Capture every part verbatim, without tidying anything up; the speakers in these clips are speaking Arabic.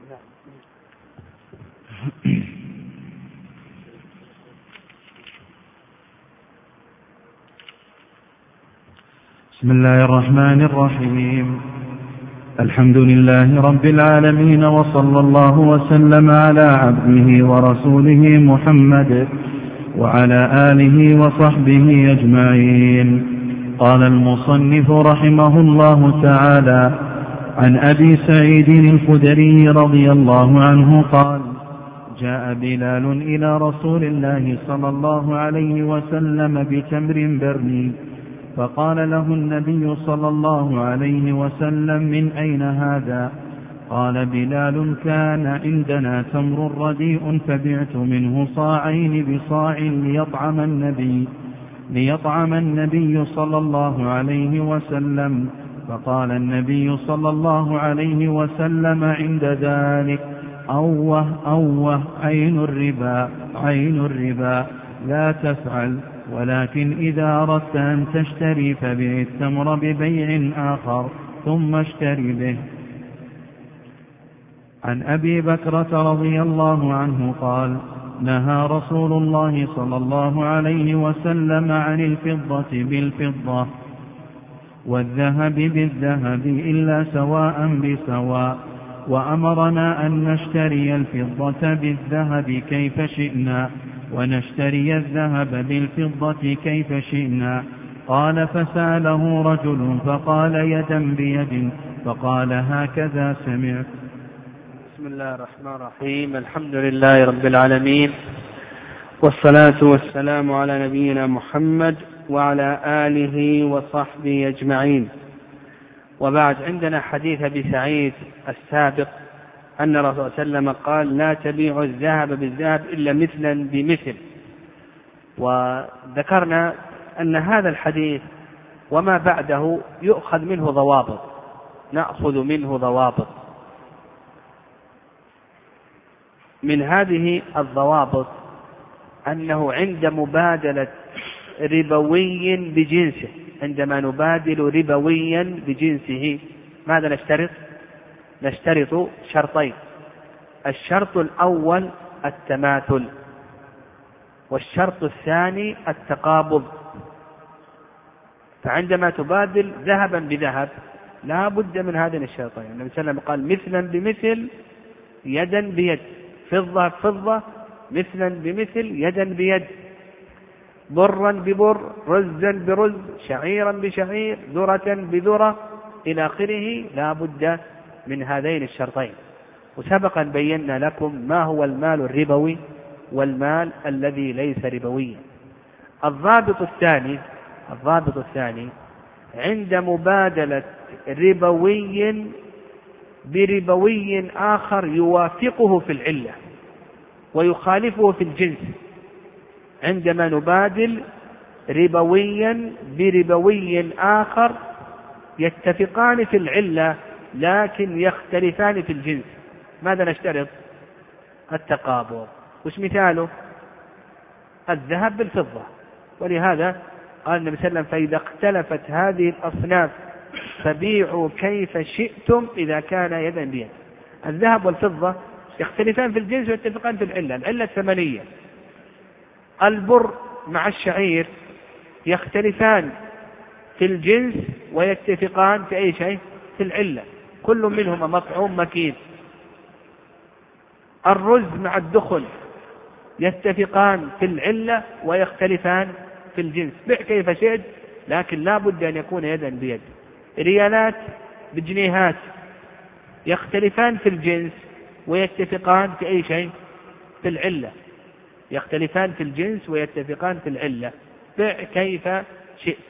بسم الله الرحمن الرحيم. الحمد لله رب العالمين، وصلى الله وسلم على عبده ورسوله محمد وعلى آله وصحبه أجمعين. قال المصنف رحمه الله تعالى: عن أبي سعيد الخدري رضي الله عنه قال: جاء بلال إلى رسول الله صلى الله عليه وسلم بتمر برني، فقال له النبي صلى الله عليه وسلم: من أين هذا؟ قال بلال: كان عندنا تمر رديء فبعت منه صاعين بصاع ليطعم النبي ليطعم النبي صلى الله عليه وسلم. فقال النبي صلى الله عليه وسلم عند ذلك: أوه أوه عين الربا عين الربا، لا تفعل، ولكن إذا أردت أن تشتري فبيع التمر ببيع آخر ثم اشتري به. عن أبي بكرة رضي الله عنه قال: نهى رسول الله صلى الله عليه وسلم عن الفضة بالفضة والذهب بالذهب إلا سواء بسواء، وأمرنا أن نشتري الفضة بالذهب كيف شئنا ونشتري الذهب بالفضة كيف شئنا. قال: فسأله رجل فقال: يدا بيد، فقال: هكذا سمعت. بسم الله الرحمن الرحيم. الحمد لله رب العالمين، والصلاة والسلام على نبينا محمد وعلى آله وصحبه أجمعين. وبعد، عندنا حديث أبي سعيد السابق أن الرسول صلى الله عليه وسلم قال: لا تبيع الذهب بالذهب إلا مثلا بمثل. وذكرنا أن هذا الحديث وما بعده يؤخذ منه ضوابط، نأخذ منه ضوابط. من هذه الضوابط أنه عند مبادلة ربوي بجنسه، عندما نبادل ربويا بجنسه ماذا نشترط؟ نشترط شرطين: الشرط الأول التماثل، والشرط الثاني التقابض. فعندما تبادل ذهبا بذهب لا بد من هذين الشرطين. النبي صلى الله عليه وسلم قال: مثلا بمثل يدا بيد، فضة فضة مثلا بمثل يدا بيد، برا ببر، رزا برز، شعيرا بشعير، ذرة بذرة إلى آخره. لا بد من هذين الشرطين. وسبقا بينا لكم ما هو المال الربوي والمال الذي ليس ربويا. الضابط الثاني الضابط الثاني عند مبادلة ربوي بربوي آخر يوافقه في العلة ويخالفه في الجنس. عندما نبادل ربويا بربوي آخر يتفقان في العلة لكن يختلفان في الجنس، ماذا نشترط؟ التقابض. وش مثاله؟ الذهب بالفضة. ولهذا قال النبي صلى الله عليه وسلم: فإذا اختلفت هذه الأصناف فبيعوا كيف شئتم إذا كان يدا بيد. الذهب والفضة يختلفان في الجنس ويتفقان في العلة، العلة الثمنية. البر مع الشعير يختلفان في الجنس ويتفقان في أي شيء؟ في العلة، كل منهما مطعوم مكين. الرز مع الدخن يتفقان في العلة ويختلفان في الجنس. بيع كيف شئت لكن لا بد أن يكون يدا بيد. ريالات بجنيهات يختلفان في الجنس ويتفقان في أي شيء؟ في العلة، يختلفان في الجنس ويتفقان في العلة. بيع كيف شئت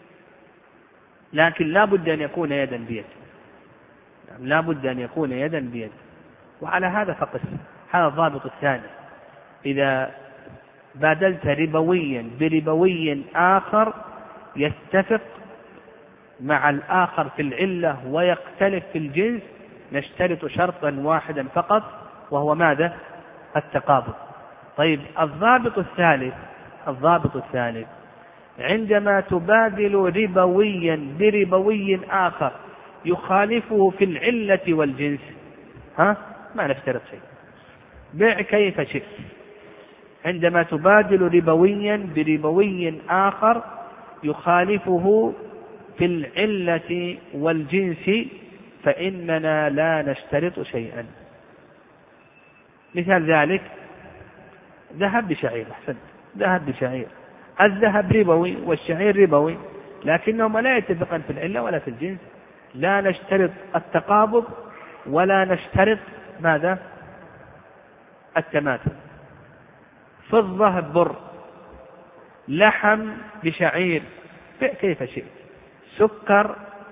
لكن لا بد أن يكون يدا بيد، لا بد أن يكون يدا بيد. وعلى هذا فقس. هذا الضابط الثاني: إذا بادلت ربويا بربوي آخر يتفق مع الآخر في العلة ويختلف في الجنس نشترط شرطا واحدا فقط، وهو ماذا؟ التقابض. طيب، الضابط الثالث الضابط الثالث عندما تبادل ربويا بربوي آخر يخالفه في العلة والجنس، ها ما نشترط شيء. بع كيف شئت. عندما تبادل ربويا بربوي آخر يخالفه في العلة والجنس فإننا لا نشترط شيئا. مثال ذلك ذهب بشعير. أحسن، ذهب بشعير. الذهب ربوي والشعير ربوي، لكنهما لا يتفقان في العلة ولا في الجنس. لا نشترط التقابض ولا نشترط ماذا؟ التماثل. فضة بر، لحم بشعير، بع كيف شئت. سكر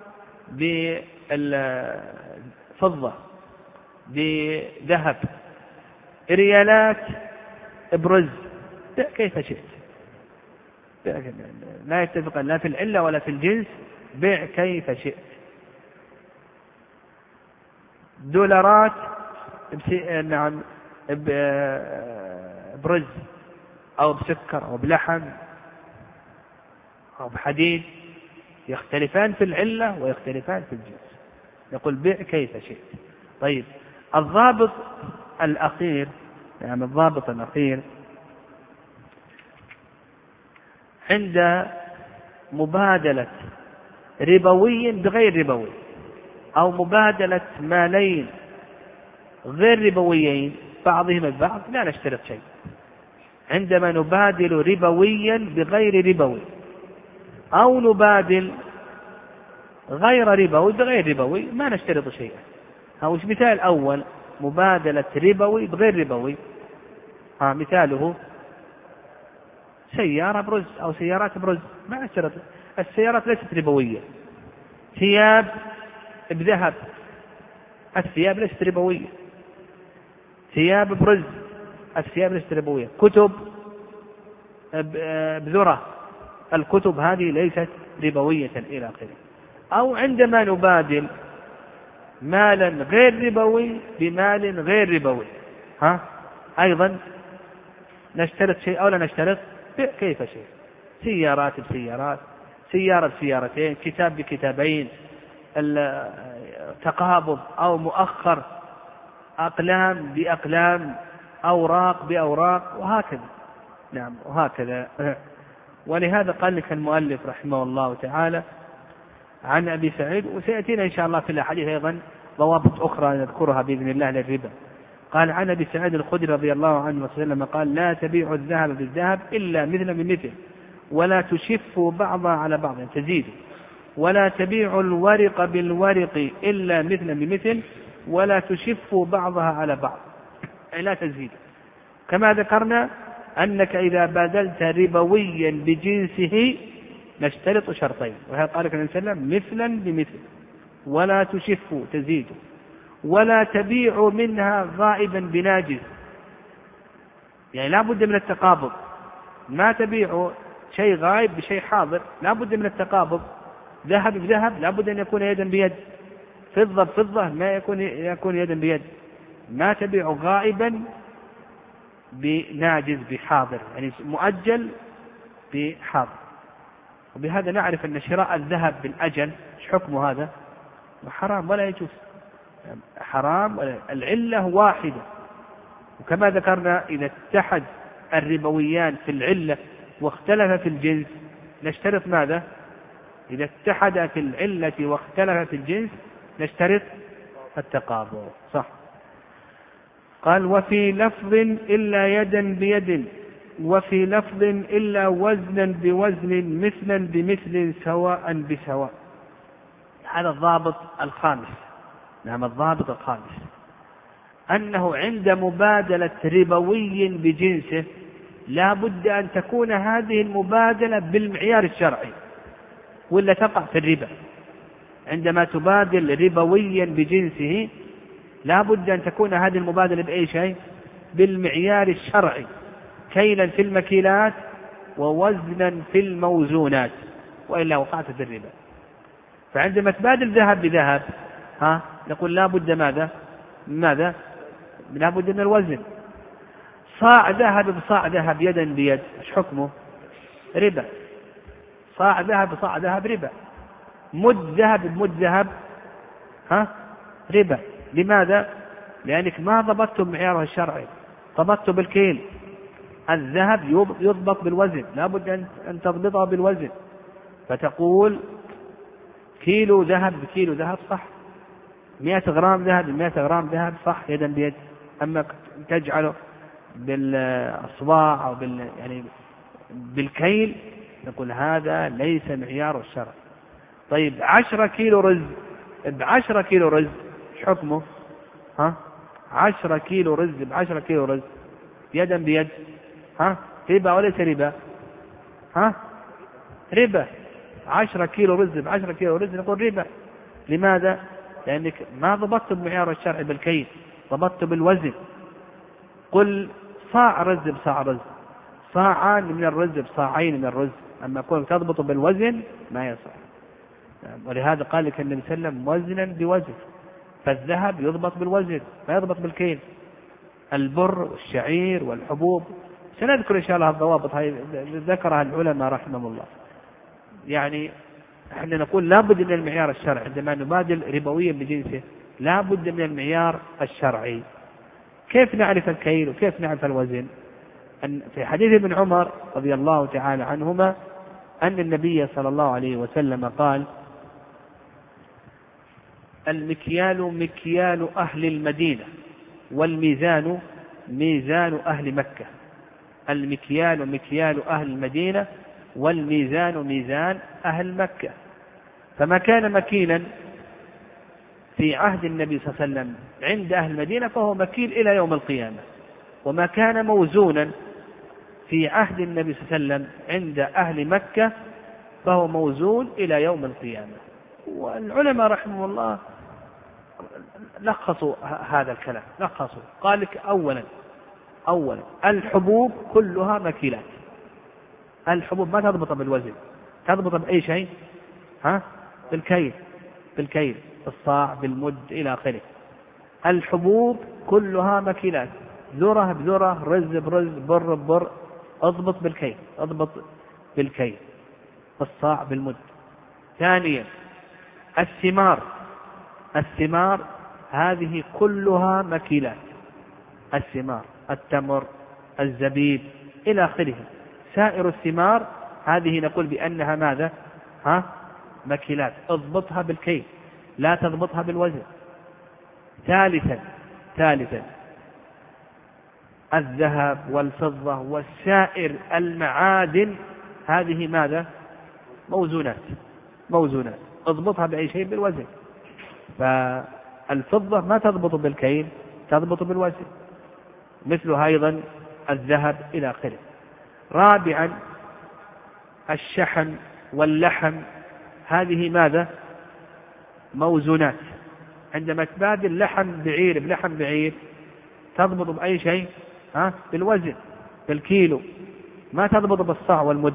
بفضة بذهب، ريالات برز، بع كيف شئت. لا يتفقان لا في العلة ولا في الجنس، بع كيف شئت. دولارات نعم برز أو بسكر أو بلحم أو بحديد، يختلفان في العلة ويختلفان في الجنس. نقول بع كيف شئت. طيب الضابط الأخير، يعني الضابط الأخير عند مبادلة ربوي بغير ربوي أو مبادلة مالين غير ربويين بعضهما البعض لا نشترط شيء. عندما نبادل ربويا بغير ربوي أو نبادل غير ربوي بغير ربوي ما نشترط شيئا. أو مثال أول مبادلة ربوي بغير ربوي، ها مثاله سيارة برز أو سيارات برز، ما نشترط. السيارات ليست ربوية. ثياب بذهب، الثياب ليست ربوية. ثياب برز، الثياب ليست ربوية. كتب بذرة، الكتب هذه ليست ربوية إلى آخره. أو عندما نبادل مالا غير ربوي بمال غير ربوي، ها أيضا نشترط شيء أو لا نشترط؟ كيف شيء. سيارات بسيارات، سيارة بسيارتين، كتاب بكتابين، تقابض أو مؤخر، أقلام بأقلام، أوراق بأوراق، وهكذا. نعم وهكذا. ولهذا قال لك المؤلف رحمه الله تعالى عن أبي سعيد، وسيأتينا إن شاء الله في الحديث أيضا ضوابط أخرى نذكرها بإذن الله للربا. قال عن أبي سعيد الخدري رضي الله عنه وسلم قال لا تبيعوا الذهب بالذهب إلا مثل بمثل ولا تشفوا بعضها على بعض تزيدوا، ولا تبيعوا الورق بالورق إلا مثل بمثل ولا تشفوا بعضها على بعض، أي لا تزيدوا. كما ذكرنا أنك إذا بادلت ربويا بجنسه نشترط شرطين، وهذا قال النبي صلى الله عليه وسلم مثلا بمثل، ولا تشفوا تزيدوا، ولا تبيعوا منها غائبا بناجز، يعني لا بد من التقابض. ما تبيعوا شيء غائب بشيء حاضر، لا بد من التقابض. ذهب بذهب لا بد أن يكون يدا بيد، فضة بفضة ما يكون يكون يدا بيد. ما تبيع غائبا بناجز بحاضر، يعني مؤجل بحاضر. وبهذا نعرف أن شراء الذهب بالأجل ايش حكمه؟ هذا حرام ولا يجوز، حرام ولا. العلة واحدة. وكما ذكرنا إذا اتحد الربويان في العلة واختلف في الجنس نشترط ماذا؟ إذا اتحد في العلة واختلف في الجنس نشترط التقابض. صح. قال وفي لفظ إلا يدا بيد، وفي لفظ إلا وزنا بوزن مثلا بمثل سواء بسواء. هذا الضابط الخامس. نعم الضابط الخامس أنه عند مبادلة ربوي بجنسه لا بد أن تكون هذه المبادلة بالمعيار الشرعي ولا تقع في الربا. عندما تبادل ربويا بجنسه لا بد أن تكون هذه المبادلة بأي شيء؟ بالمعيار الشرعي، كيلا في المكيلات ووزنا في الموزونات، وإلا وقعت في الربا. فعندما تبادل ذهب بذهب ها نقول لا بد ماذا؟ ماذا؟ لا بد من الوزن. صاع ذهب بصاع ذهب يدا بيد ايش حكمه؟ ربا. صاع ذهب بصاع ذهب ربا. مد ذهب بمد ذهب ها ربا. لماذا؟ لأنك ما ضبطته بمعياره الشرعي، ضبطته بالكيل. الذهب يضبط بالوزن، لا بد أن تضبطه بالوزن، فتقول كيلو ذهب بكيلو ذهب صح، مئة غرام ذهب بمئة غرام ذهب صح يدا بيد. أما تجعله بالأصباع أو بال يعني بالكيل نقول هذا ليس معيار الشرع. طيب عشرة كيلو رز بعشرة كيلو رز ايش حكمه؟ ها عشرة كيلو رز بعشرة كيلو رز يدا بيد، ها ربا وليس ربا؟ ها ربا. عشرة كيلو رز بعشرة كيلو رز نقول ربا. لماذا؟ لأنك ما ضبطته بمعيار الشرع بالكيل، ضبطته بالوزن. قل صاع رز بصاع رز، صاعان من الرز بصاعين من الرز، أما كون تضبط بالوزن ما يصح. ولهذا قال لك النبي صلى الله عليه وسلم وزنا بوزن، فالذهب يضبط بالوزن ما يضبط بالكيل. البر والشعير والحبوب سنذكر إن شاء الله الضوابط هاي ذكرها العلماء رحمهم الله. يعني احنا نقول لا بد من المعيار الشرعي عندما نبادل ربويا بجنسه، لا بد من المعيار الشرعي. كيف نعرف الكيل وكيف نعرف الوزن؟ أن في حديث ابن عمر رضي الله تعالى عنهما أن النبي صلى الله عليه وسلم قال المكيال مكيال أهل المدينة والميزان ميزان أهل مكة. المكيال مكيال أهل المدينة والميزان ميزان أهل مكة. فما كان مكيلا في عهد النبي صلى الله عليه وسلم عند أهل المدينة فهو مكيل إلى يوم القيامة، وما كان موزونا في عهد النبي صلى الله عليه وسلم عند أهل مكة فهو موزون إلى يوم القيامة. والعلماء رحمه الله لخصوا هذا الكلام، لخصوا قال لك أولا أولا الحبوب كلها مكيلات. الحبوب ما تضبط بالوزن، تضبط بأي شيء؟ ها بالكيل، بالكيل بالصاع بالمد إلى آخره. الحبوب كلها مكيلات، ذرة بذرة، رز برز، بر ببر، اضبط بالكيل، اضبط بالكيل، الصاع بالمد. ثانيا الثمار، الثمار هذه كلها مكيلات، الثمار التمر الزبيب إلى آخره. سائر الثمار هذه نقول بأنها ماذا؟ ها مكيلات، اضبطها بالكيل لا تضبطها بالوزن. ثالثا ثالثا الذهب والفضة والسائر المعادن هذه ماذا؟ موزونات، موزونات اضبطها بأي شيء بالوزن. فالفضة ما تضبط بالكيل، تضبط بالوزن، مثلها أيضا الذهب إلى آخره. رابعا الشحم واللحم هذه ماذا؟ موزونات. عندما تبادل لحم بعير بلحم بعير تضبط بأي شيء؟ ها بالوزن بالكيلو، ما تضبط بالصاع والمد.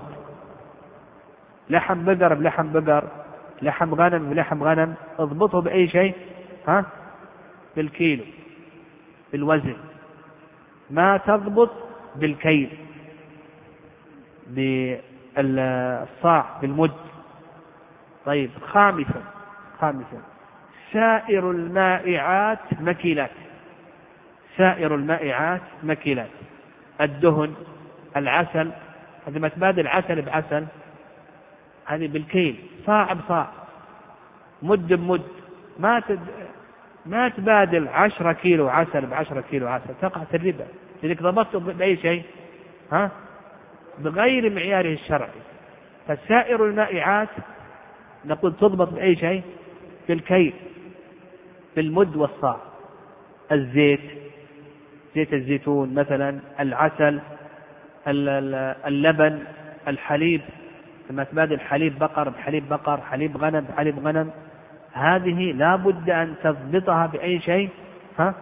لحم بقر بلحم بقر، لحم غنم بلحم غنم، اضبطه بأي شيء؟ ها بالكيلو بالوزن، ما تضبط بالكيل بالصاع بالمد. طيب خامسا خامسا سائر المائعات مكيلات، سائر المائعات مكيلات. الدهن العسل، عندما تبادل عسل بعسل هذه بالكيل، صاع بصاع، مد بمد، ما تد... ما تبادل عشرة كيلو عسل بعشرة كيلو عسل، تقع في الربا لذلك ضبطته بأي شيء؟ ها بغير معياره الشرعي. فسائر المائعات نقول تضبط بأي شيء؟ بالكيل بالمد والصاع. الزيت، زيت الزيتون مثلا، العسل، اللبن، الحليب، لما تبادل حليب بقر بحليب بقر، حليب غنم بحليب غنم، هذه لا بد أن تضبطها بأي شيء؟ ها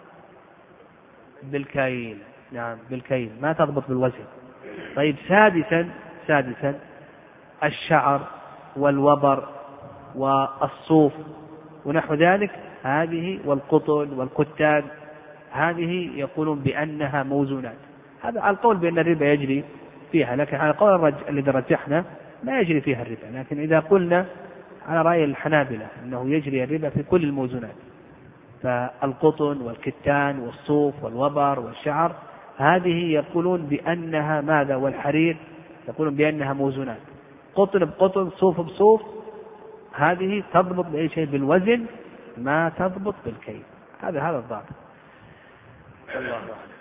بالكيل. نعم بالكيل، ما تضبط بالوزن. طيب سادسا سادسا الشعر والوبر والصوف ونحو ذلك، هذه والقطن والكتان، هذه يقولون بأنها موزونات. هذا على القول بأن الربا يجري فيها، لكن على القول الرج... الذي رجحنا لا يجري فيها الربا. لكن إذا قلنا على رأي الحنابلة أنه يجري الربا في كل الموزونات، فالقطن والكتان والصوف والوبر والشعر هذه يقولون بأنها ماذا؟ والحرير يقولون بأنها موزونات، قطن بقطن صوف بصوف، هذه تضبط بأي شيء بالوزن، ما تضبط بالكيل. هذا هذا الضابط. الله أعلم.